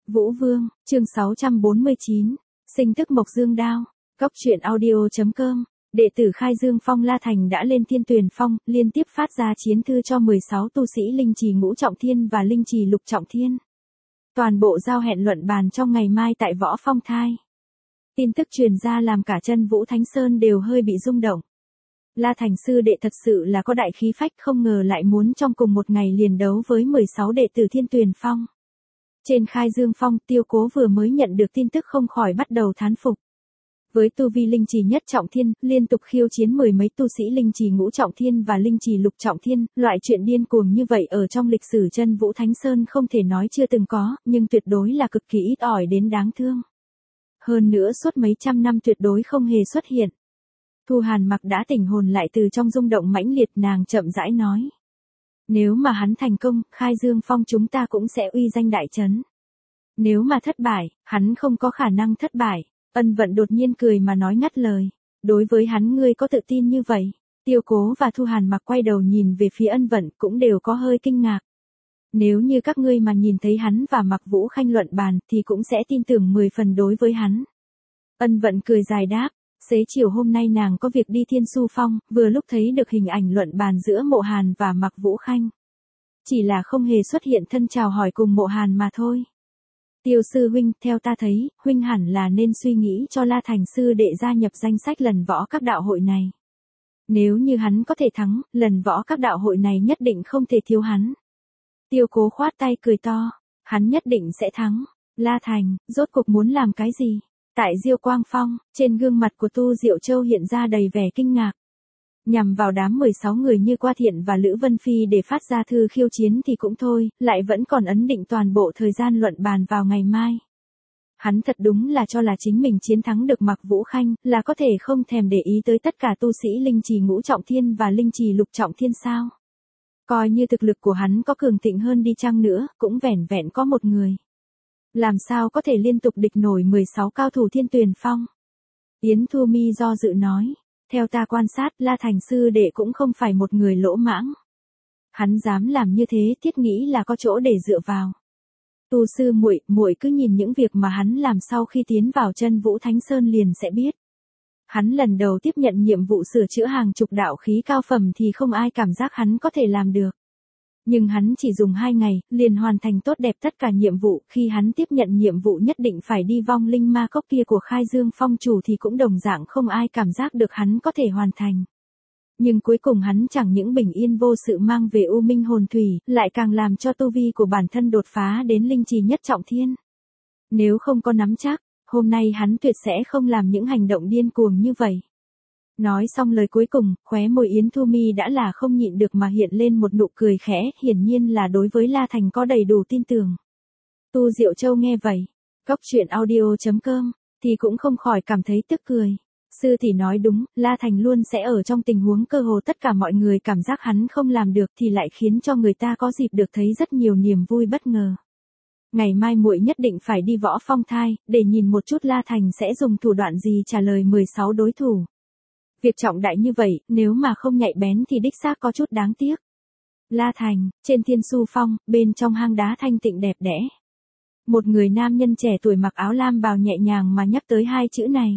Vũ Vương, chương 649, sinh tức Mộc Dương Đao, Cốc truyện audio.com, đệ tử Khai Dương Phong La Thành đã lên Thiên Tuyền Phong, liên tiếp phát ra chiến thư cho 16 tu sĩ linh trì ngũ trọng thiên và linh trì lục trọng thiên. Toàn bộ giao hẹn luận bàn trong ngày mai tại Võ Phong Thai. Tin tức truyền ra làm cả chân Vũ Thánh Sơn đều hơi bị rung động. La Thành sư đệ thật sự là có đại khí phách, không ngờ lại muốn trong cùng một ngày liền đấu với 16 đệ tử Thiên Tuyền Phong. Trên Khai Dương Phong, Tiêu Cố vừa mới nhận được tin tức không khỏi bắt đầu thán phục. Với tu vi linh trì nhất trọng thiên, liên tục khiêu chiến mười mấy tu sĩ linh trì ngũ trọng thiên và linh trì lục trọng thiên, loại chuyện điên cuồng như vậy ở trong lịch sử chân Vũ Thánh Sơn không thể nói chưa từng có, nhưng tuyệt đối là cực kỳ ít ỏi đến đáng thương. Hơn nữa suốt mấy trăm năm tuyệt đối không hề xuất hiện. Thu Hàn Mặc đã tỉnh hồn lại từ trong rung động mãnh liệt, nàng chậm rãi nói. Nếu mà hắn thành công, Khai Dương Phong chúng ta cũng sẽ uy danh đại trấn. Nếu mà thất bại, hắn không có khả năng thất bại. Ân Vận đột nhiên cười mà nói ngắt lời. Đối với hắn ngươi có tự tin như vậy? Tiêu Cố và Thu Hàn Mặc quay đầu nhìn về phía Ân Vận cũng đều có hơi kinh ngạc. Nếu như các ngươi mà nhìn thấy hắn và Mặc Vũ Khanh luận bàn thì cũng sẽ tin tưởng 10 phần đối với hắn. Ân Vận cười dài đáp. Xế chiều hôm nay nàng có việc đi Thiên Su Phong, vừa lúc thấy được hình ảnh luận bàn giữa Mộ Hàn và Mặc Vũ Khanh. Chỉ là không hề xuất hiện thân chào hỏi cùng Mộ Hàn mà thôi. Tiêu sư huynh, theo ta thấy, huynh hẳn là nên suy nghĩ cho La Thành sư đệ gia nhập danh sách lần võ các đạo hội này. Nếu như hắn có thể thắng, lần võ các đạo hội này nhất định không thể thiếu hắn. Tiêu Cố khoát tay cười to, hắn nhất định sẽ thắng. La Thành, rốt cuộc muốn làm cái gì? Tại Diêu Quang Phong, trên gương mặt của Tu Diệu Châu hiện ra đầy vẻ kinh ngạc. Nhằm vào đám 16 người như Qua Thiện và Lữ Vân Phi để phát ra thư khiêu chiến thì cũng thôi, lại vẫn còn ấn định toàn bộ thời gian luận bàn vào ngày mai. Hắn thật đúng là cho là chính mình chiến thắng được Mặc Vũ Khanh, là có thể không thèm để ý tới tất cả tu sĩ linh trì ngũ trọng thiên và linh trì lục trọng thiên sao. Coi như thực lực của hắn có cường thịnh hơn đi chăng nữa, cũng vẻn vẹn có một người. Làm sao có thể liên tục địch nổi 16 cao thủ Thiên Tuyền Phong? Yến Thu Mi do dự nói. Theo ta quan sát, La Thành sư đệ cũng không phải một người lỗ mãng. Hắn dám làm như thế thiết nghĩ là có chỗ để dựa vào. Tu sư muội cứ nhìn những việc mà hắn làm sau khi tiến vào chân Vũ Thánh Sơn liền sẽ biết. Hắn lần đầu tiếp nhận nhiệm vụ sửa chữa hàng chục đạo khí cao phẩm thì không ai cảm giác hắn có thể làm được. Nhưng hắn chỉ dùng 2 ngày, liền hoàn thành tốt đẹp tất cả nhiệm vụ, khi hắn tiếp nhận nhiệm vụ nhất định phải đi vong linh ma cốc kia của Khai Dương Phong chủ thì cũng đồng dạng không ai cảm giác được hắn có thể hoàn thành. Nhưng cuối cùng hắn chẳng những bình yên vô sự mang về U Minh hồn thủy, lại càng làm cho tu vi của bản thân đột phá đến linh trì nhất trọng thiên. Nếu không có nắm chắc, hôm nay hắn tuyệt sẽ không làm những hành động điên cuồng như vậy. Nói xong lời cuối cùng, khóe môi Yến Thu Mi đã là không nhịn được mà hiện lên một nụ cười khẽ, hiển nhiên là đối với La Thành có đầy đủ tin tưởng. Tu Diệu Châu nghe vậy, Cốc truyện audio.com, thì cũng không khỏi cảm thấy tức cười. Sư tỷ nói đúng, La Thành luôn sẽ ở trong tình huống cơ hồ tất cả mọi người cảm giác hắn không làm được thì lại khiến cho người ta có dịp được thấy rất nhiều niềm vui bất ngờ. Ngày mai muội nhất định phải đi Võ Phong Thai, để nhìn một chút La Thành sẽ dùng thủ đoạn gì trả lời 16 đối thủ. Việc trọng đại như vậy, nếu mà không nhạy bén thì đích xác có chút đáng tiếc. La Thành, trên Thiên Su Phong, bên trong hang đá thanh tịnh đẹp đẽ. Một người nam nhân trẻ tuổi mặc áo lam bào nhẹ nhàng mà nhắc tới 2 chữ này.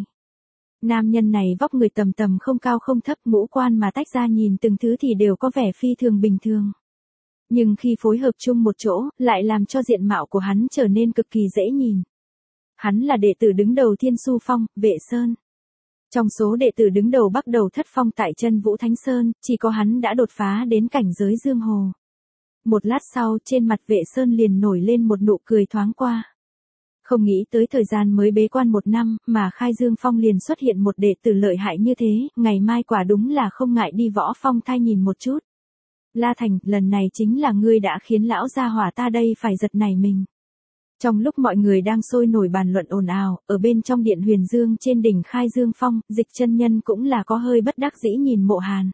Nam nhân này vóc người tầm tầm không cao không thấp, ngũ quan mà tách ra nhìn từng thứ thì đều có vẻ phi thường bình thường. Nhưng khi phối hợp chung một chỗ, lại làm cho diện mạo của hắn trở nên cực kỳ dễ nhìn. Hắn là đệ tử đứng đầu Thiên Su Phong, Vệ Sơn. Trong số đệ tử đứng đầu bắt đầu thất phong tại chân Vũ Thánh Sơn, chỉ có hắn đã đột phá đến cảnh giới Dương Hồ. Một lát sau, trên mặt Vệ Sơn liền nổi lên một nụ cười thoáng qua. Không nghĩ tới thời gian mới bế quan 1 năm, mà Khai Dương Phong liền xuất hiện một đệ tử lợi hại như thế, ngày mai quả đúng là không ngại đi Võ Phong Thai nhìn một chút. La Thành, lần này chính là ngươi đã khiến lão gia hỏa ta đây phải giật nảy mình. Trong lúc mọi người đang sôi nổi bàn luận ồn ào, ở bên trong điện Huyền Dương trên đỉnh Khai Dương Phong, Dịch chân nhân cũng là có hơi bất đắc dĩ nhìn Mộ Hàn.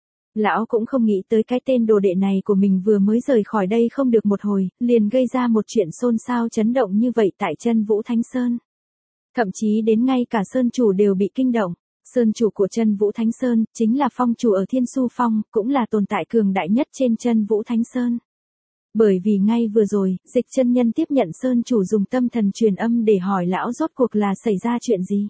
Lão cũng không nghĩ tới cái tên đồ đệ này của mình vừa mới rời khỏi đây không được một hồi, liền gây ra một chuyện xôn xao chấn động như vậy tại chân Vũ Thánh Sơn. Thậm chí đến ngay cả Sơn chủ đều bị kinh động. Sơn chủ của chân Vũ Thánh Sơn, chính là phong chủ ở Thiên Su Phong, cũng là tồn tại cường đại nhất trên chân Vũ Thánh Sơn. Bởi vì ngay vừa rồi, Dịch chân nhân tiếp nhận Sơn chủ dùng tâm thần truyền âm để hỏi lão rốt cuộc là xảy ra chuyện gì.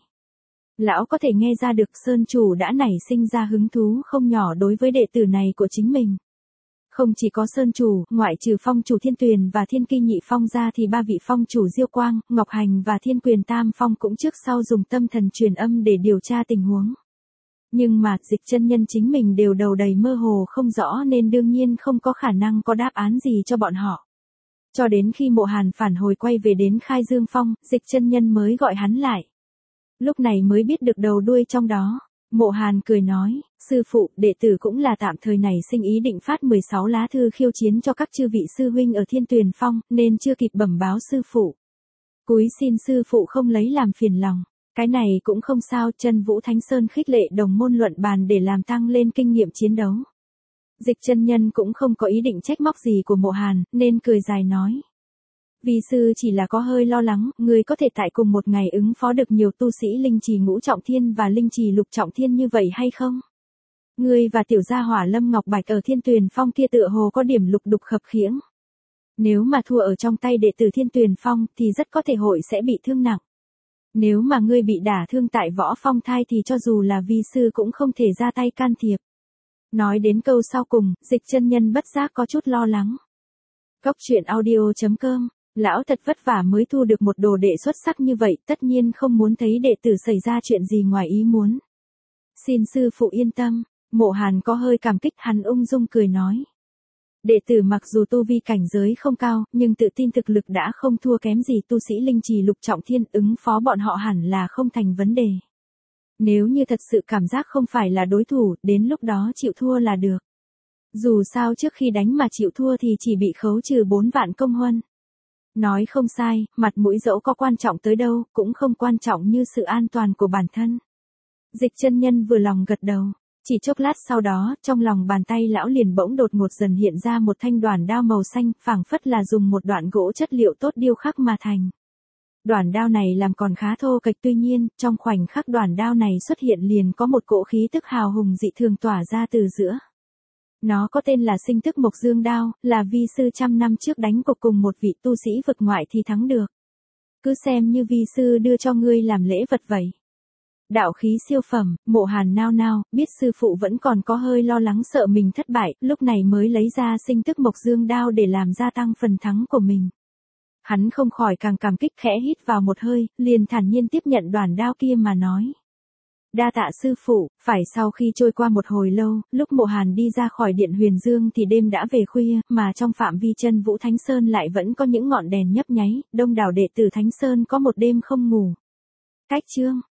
Lão có thể nghe ra được Sơn chủ đã nảy sinh ra hứng thú không nhỏ đối với đệ tử này của chính mình. Không chỉ có Sơn chủ, ngoại trừ phong chủ Thiên Tuyền và Thiên Kinh Nhị Phong ra thì ba vị phong chủ Diêu Quang, Ngọc Hành và Thiên Quyền Tam Phong cũng trước sau dùng tâm thần truyền âm để điều tra tình huống. Nhưng mà Dịch chân nhân chính mình đều đầu đầy mơ hồ không rõ nên đương nhiên không có khả năng có đáp án gì cho bọn họ. Cho đến khi Mộ Hàn phản hồi quay về đến Khai Dương Phong, Dịch chân nhân mới gọi hắn lại. Lúc này mới biết được đầu đuôi trong đó. Mộ Hàn cười nói, sư phụ, đệ tử cũng là tạm thời này sinh ý định phát 16 lá thư khiêu chiến cho các chư vị sư huynh ở Thiên Tuyền Phong, nên chưa kịp bẩm báo sư phụ. Cúi xin sư phụ không lấy làm phiền lòng. Cái này cũng không sao, Chân Vũ Thánh Sơn khích lệ đồng môn luận bàn để làm tăng lên kinh nghiệm chiến đấu. Dịch chân nhân cũng không có ý định trách móc gì của Mộ Hàn, nên cười dài nói. Vi sư chỉ là có hơi lo lắng, người có thể tại cùng một ngày ứng phó được nhiều tu sĩ linh trì ngũ trọng thiên và linh trì lục trọng thiên như vậy hay không? Ngươi và tiểu gia hỏa Lâm Ngọc Bạch ở Thiên Tuyền Phong kia tựa hồ có điểm lục đục khập khiễng. Nếu mà thua ở trong tay đệ tử Thiên Tuyền Phong thì rất có thể hội sẽ bị thương nặng. Nếu mà ngươi bị đả thương tại võ phong thai thì cho dù là vi sư cũng không thể ra tay can thiệp. Nói đến câu sau cùng, Dịch chân nhân bất giác có chút lo lắng. Cốc truyện audio.com, lão thật vất vả mới thu được một đồ đệ xuất sắc như vậy, tất nhiên không muốn thấy đệ tử xảy ra chuyện gì ngoài ý muốn. Xin sư phụ yên tâm. Mộ Hàn có hơi cảm kích, hắn ung dung cười nói. Đệ tử mặc dù tu vi cảnh giới không cao, nhưng tự tin thực lực đã không thua kém gì tu sĩ linh trì lục trọng thiên, ứng phó bọn họ hẳn là không thành vấn đề. Nếu như thật sự cảm giác không phải là đối thủ, đến lúc đó chịu thua là được. Dù sao trước khi đánh mà chịu thua thì chỉ bị khấu trừ 4 vạn công huân. Nói không sai, mặt mũi dẫu có quan trọng tới đâu, cũng không quan trọng như sự an toàn của bản thân. Dịch chân nhân vừa lòng gật đầu. Chỉ chốc lát sau đó, trong lòng bàn tay lão liền bỗng đột ngột dần hiện ra một thanh đoản đao màu xanh, phảng phất là dùng một đoạn gỗ chất liệu tốt điêu khắc mà thành. Đoản đao này làm còn khá thô kệch, tuy nhiên, trong khoảnh khắc đoản đao này xuất hiện liền có một cỗ khí tức hào hùng dị thường tỏa ra từ giữa. Nó có tên là Sinh Tức Mộc Dương Đao, là vi sư trăm năm trước đánh cuộc cùng một vị tu sĩ vực ngoại thì thắng được. Cứ xem như vi sư đưa cho ngươi làm lễ vật vậy. Đạo khí siêu phẩm, Mộ Hàn nao nao, biết sư phụ vẫn còn có hơi lo lắng sợ mình thất bại, lúc này mới lấy ra Sinh Tức Mộc Dương Đao để làm gia tăng phần thắng của mình. Hắn không khỏi càng cảm kích, khẽ hít vào một hơi, liền thản nhiên tiếp nhận đoản đao kia mà nói. Đa tạ sư phụ. Phải sau khi trôi qua một hồi lâu, lúc Mộ Hàn đi ra khỏi điện Huyền Dương thì đêm đã về khuya, mà trong phạm vi Chân Vũ Thánh Sơn lại vẫn có những ngọn đèn nhấp nháy, đông đảo đệ tử Thánh Sơn có một đêm không ngủ. Cách chương